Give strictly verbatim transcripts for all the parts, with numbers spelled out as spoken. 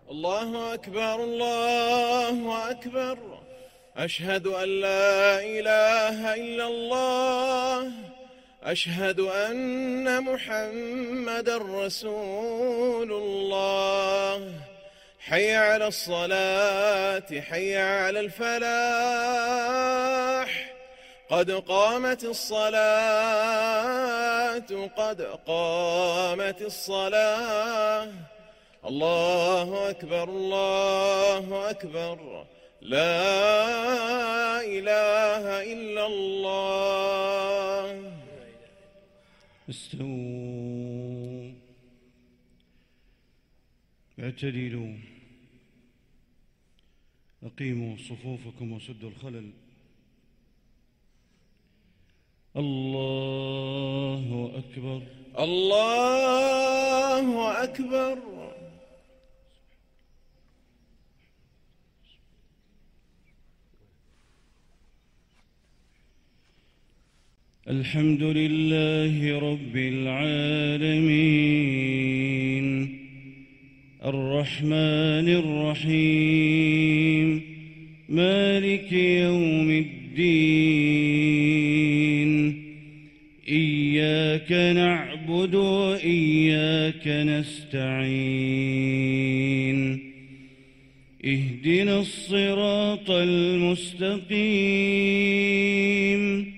الله أكبر الله أكبر، أشهد أن لا إله إلا الله، أشهد أن محمدا رسول الله. حي على الصلاة، حي على الفلاح، قد قامت الصلاة، قد قامت الصلاة. الله أكبر الله أكبر، لا إله إلا الله. استووا، اعتدلوا، أقيموا صفوفكم وسدوا الخلل. الله أكبر الله أكبر. الحمد لله رب العالمين، الرحمن الرحيم، مالك يوم الدين. إياك نعبد وإياك نستعين، اهدنا الصراط المستقيم،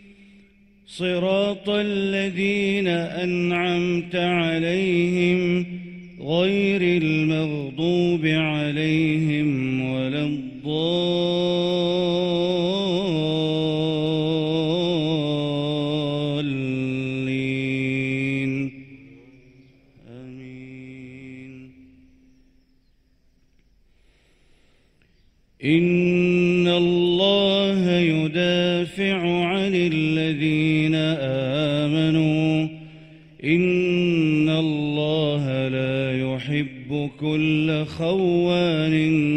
صراط الذين أنعمت عليهم غير المغضوب عليهم ولا الضالين. آمين. إن الله يدافع عن الذين آمنوا، إن الله لا يحب كل خوان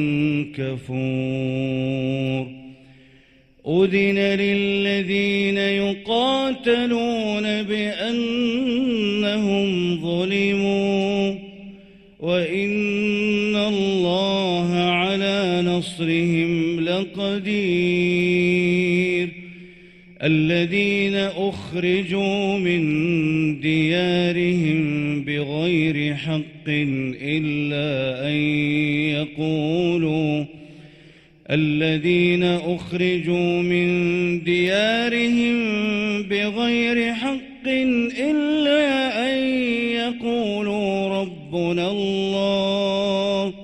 كفور. أذن للذين يقاتلون بأنهم ظلموا، وإن الله على نصرهم لقدير. الذين أخرجوا من ديارهم بغير حق إلا أن يقولوا الذين أخرجوا من ديارهم بغير حق إلا أن يقولوا ربنا الله،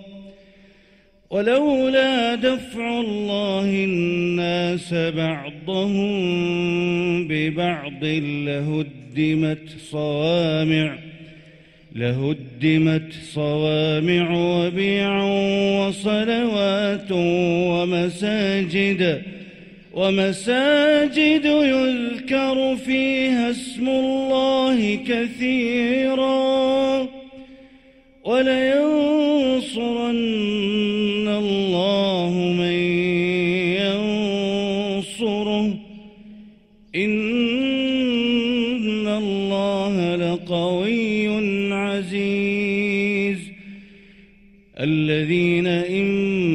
ولولا دفع الله الناس بعضهم ببعض لهدمت صوامع لهدمت صوامع وبيع وصلوات ومساجد ومساجد يذكر فيها اسم الله كثيرا، ولينصرن الله من ينصره، إن الله لقوي عزيز. الذين إن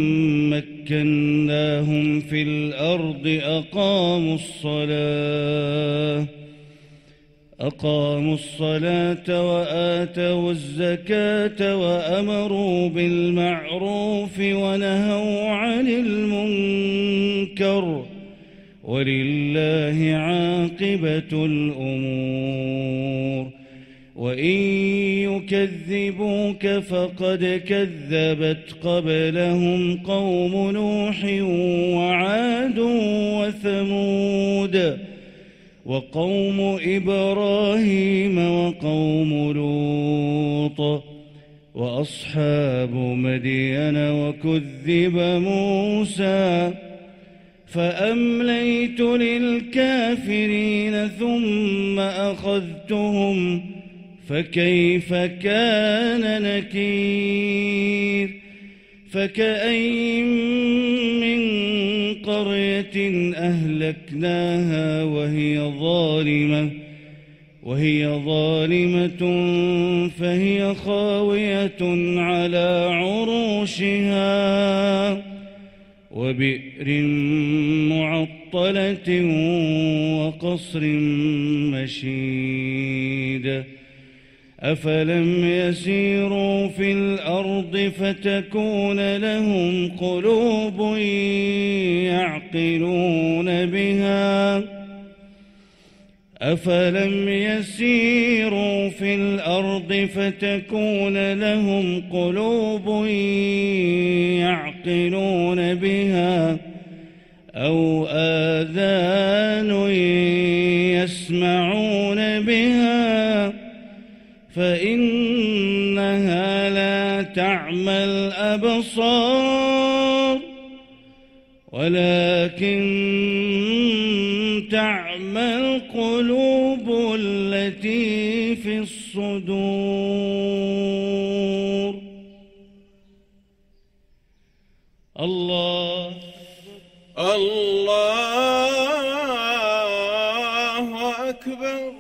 مكناهم في الأرض أقاموا الصلاة أقاموا الصلاة وآتوا الزكاة وأمروا بالمعروف ونهوا عن المنكر، ولله عاقبة الأمور. وإن يكذبوك فقد كذبت قبلهم قوم نوح وعاد وثمود وقوم إبراهيم وقوم لوط وأصحاب مدين، وكذب موسى فأمليت للكافرين ثم أخذتهم فكيف كان نكير. فكأين من قرية أهلكناها وهي ظالمة وهي ظالمة فهي خاوية على عروشها وبئر معطلة وقصر مشيد أفلم يسيروا في الأرض فتكون لهم قلوب يعقلون بها أفلم يسيروا في الأرض فتكون لهم قلوب يعقلون بها أو آذان يسمعون بها فإنها لا تعمى الأبصار ولكن تعمى القلوب التي في الصدور. الله الله أكبر.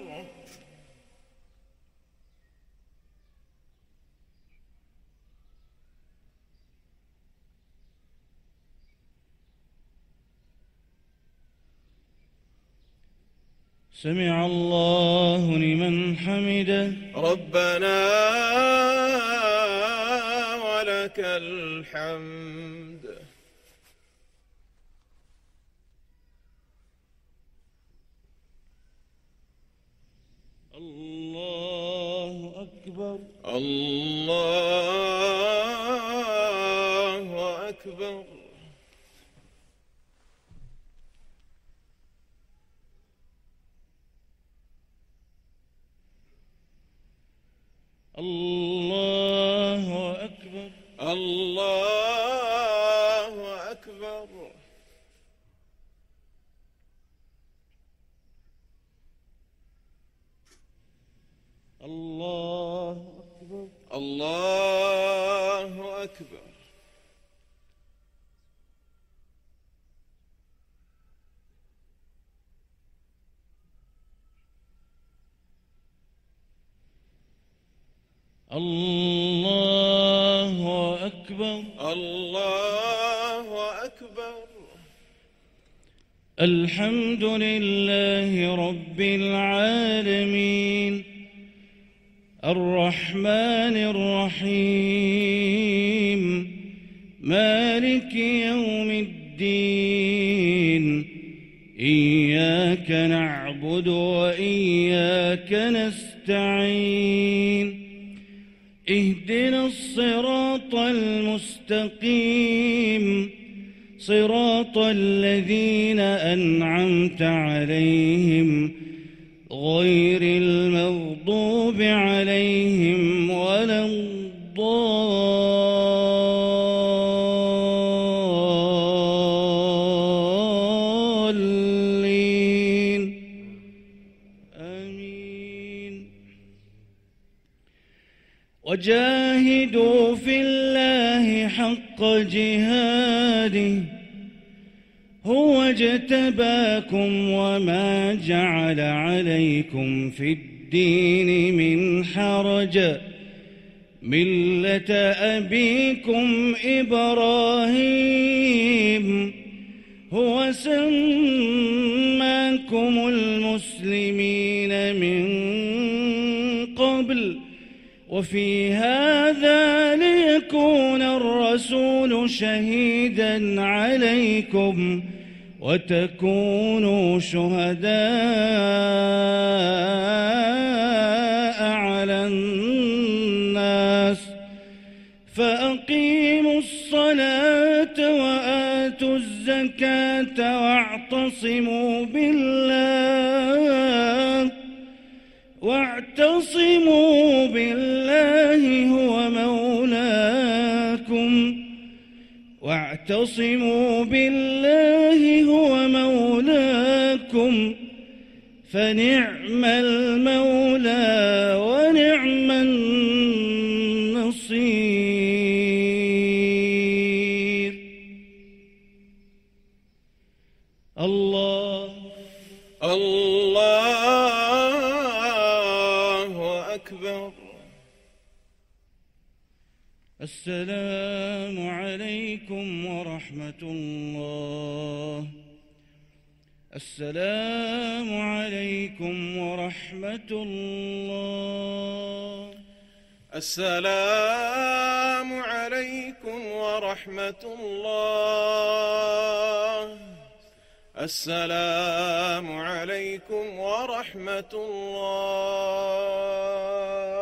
سمع الله لمن حمده. ربنا ولك الحمد. الله أكبر. الله أكبر. الله أكبر. الله أكبر. الله أكبر. الله أكبر. الله أكبر. الله أكبر. الحمد لله رب العالمين الرحمن الرحيم مالك يوم الدين إياك نعبد وإياك نستعين اهدنا الصراط المستقيم صراط الذين أنعمت عليهم غير المغضوب عليهم ولا الضالين آمين. وجاهدوا في الله حق جهاده هو اجتباكم وما جعل عليكم في الدين من حرج ملة أبيكم إبراهيم هو سماكم المسلمين من قبل وفي هذا ليكون الرسول شهيدا عليكم وتكونوا شهداء على الناس فأقيموا الصلاة وآتوا الزكاة واعتصموا بالله واعتصموا بالله هو مولاكم واعتصموا بالله هو مولاكم فنعم المولى ونعم النصير. الله الله السلام عليكم ورحمة الله. السلام عليكم ورحمة الله. السلام عليكم ورحمة الله. السلام عليكم ورحمة الله.